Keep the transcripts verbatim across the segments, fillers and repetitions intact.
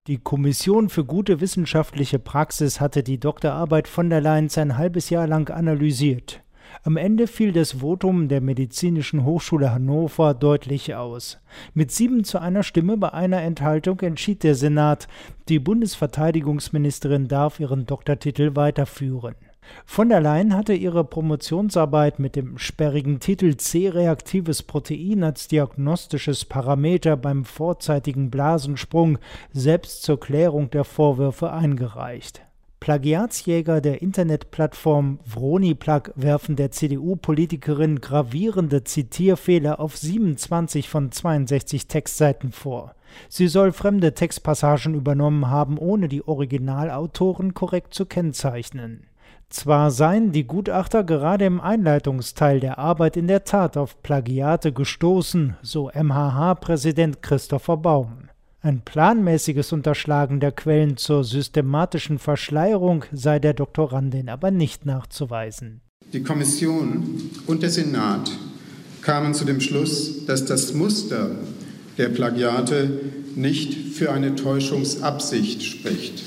Die Kommission für gute wissenschaftliche Praxis hatte die Doktorarbeit von der Leyen ein halbes Jahr lang analysiert. Am Ende fiel das Votum der Medizinischen Hochschule Hannover deutlich aus. Mit sieben zu einer Stimme bei einer Enthaltung entschied der Senat, die Bundesverteidigungsministerin darf ihren Doktortitel weiterführen. Von der Leyen hatte ihre Promotionsarbeit mit dem sperrigen Titel C-reaktives Protein als diagnostisches Parameter beim vorzeitigen Blasensprung selbst zur Klärung der Vorwürfe eingereicht. Plagiatsjäger der Internetplattform Vroniplug werfen der C D U-Politikerin gravierende Zitierfehler auf siebenundzwanzig von zweiundsechzig Textseiten vor. Sie soll fremde Textpassagen übernommen haben, ohne die Originalautoren korrekt zu kennzeichnen. Zwar seien die Gutachter gerade im Einleitungsteil der Arbeit in der Tat auf Plagiate gestoßen, so M H H-Präsident Christopher Baum. Ein planmäßiges Unterschlagen der Quellen zur systematischen Verschleierung sei der Doktorandin aber nicht nachzuweisen. Die Kommission und der Senat kamen zu dem Schluss, dass das Muster der Plagiate nicht für eine Täuschungsabsicht spricht.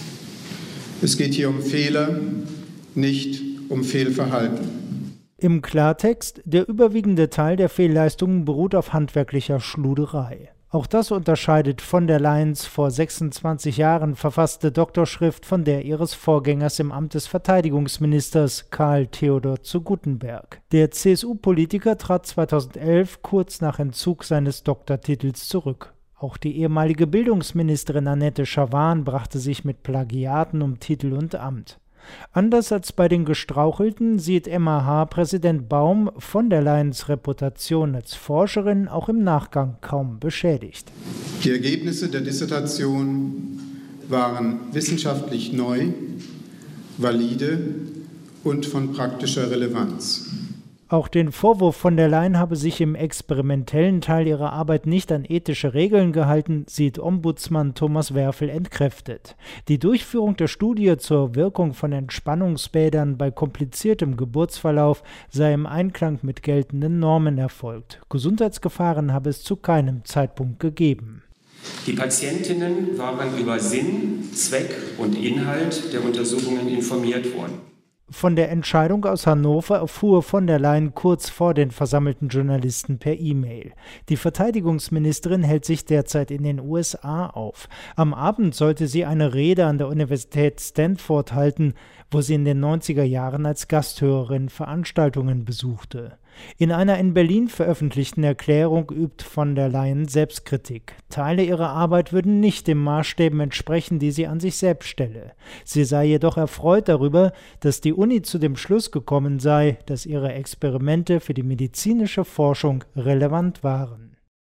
Es geht hier um Fehler, nicht um Fehlverhalten. Im Klartext, der überwiegende Teil der Fehlleistungen beruht auf handwerklicher Schluderei. Auch das unterscheidet von der Leyens vor sechsundzwanzig Jahren verfasste Doktorschrift von der ihres Vorgängers im Amt des Verteidigungsministers Karl Theodor zu Guttenberg. Der C S U-Politiker trat zweitausendelf kurz nach Entzug seines Doktortitels zurück. Auch die ehemalige Bildungsministerin Annette Schavan brachte sich mit Plagiaten um Titel und Amt. Anders als bei den Gestrauchelten sieht M H H-Präsident Baum von der Leyens Reputation als Forscherin auch im Nachgang kaum beschädigt. Die Ergebnisse der Dissertation waren wissenschaftlich neu, valide und von praktischer Relevanz. Auch den Vorwurf, von der Leyen habe sich im experimentellen Teil ihrer Arbeit nicht an ethische Regeln gehalten, sieht Ombudsmann Thomas Werfel entkräftet. Die Durchführung der Studie zur Wirkung von Entspannungsbädern bei kompliziertem Geburtsverlauf sei im Einklang mit geltenden Normen erfolgt. Gesundheitsgefahren habe es zu keinem Zeitpunkt gegeben. Die Patientinnen waren über Sinn, Zweck und Inhalt der Untersuchungen informiert worden. Von der Entscheidung aus Hannover erfuhr von der Leyen kurz vor den versammelten Journalisten per E-Mail. Die Verteidigungsministerin hält sich derzeit in den U S A auf. Am Abend sollte sie eine Rede an der Universität Stanford halten, wo sie in den neunziger Jahren als Gasthörerin Veranstaltungen besuchte. In einer in Berlin veröffentlichten Erklärung übt von der Leyen Selbstkritik. Teile ihrer Arbeit würden nicht den Maßstäben entsprechen, die sie an sich selbst stelle. Sie sei jedoch erfreut darüber, dass die Uni zu dem Schluss gekommen sei, dass ihre Experimente für die medizinische Forschung relevant waren.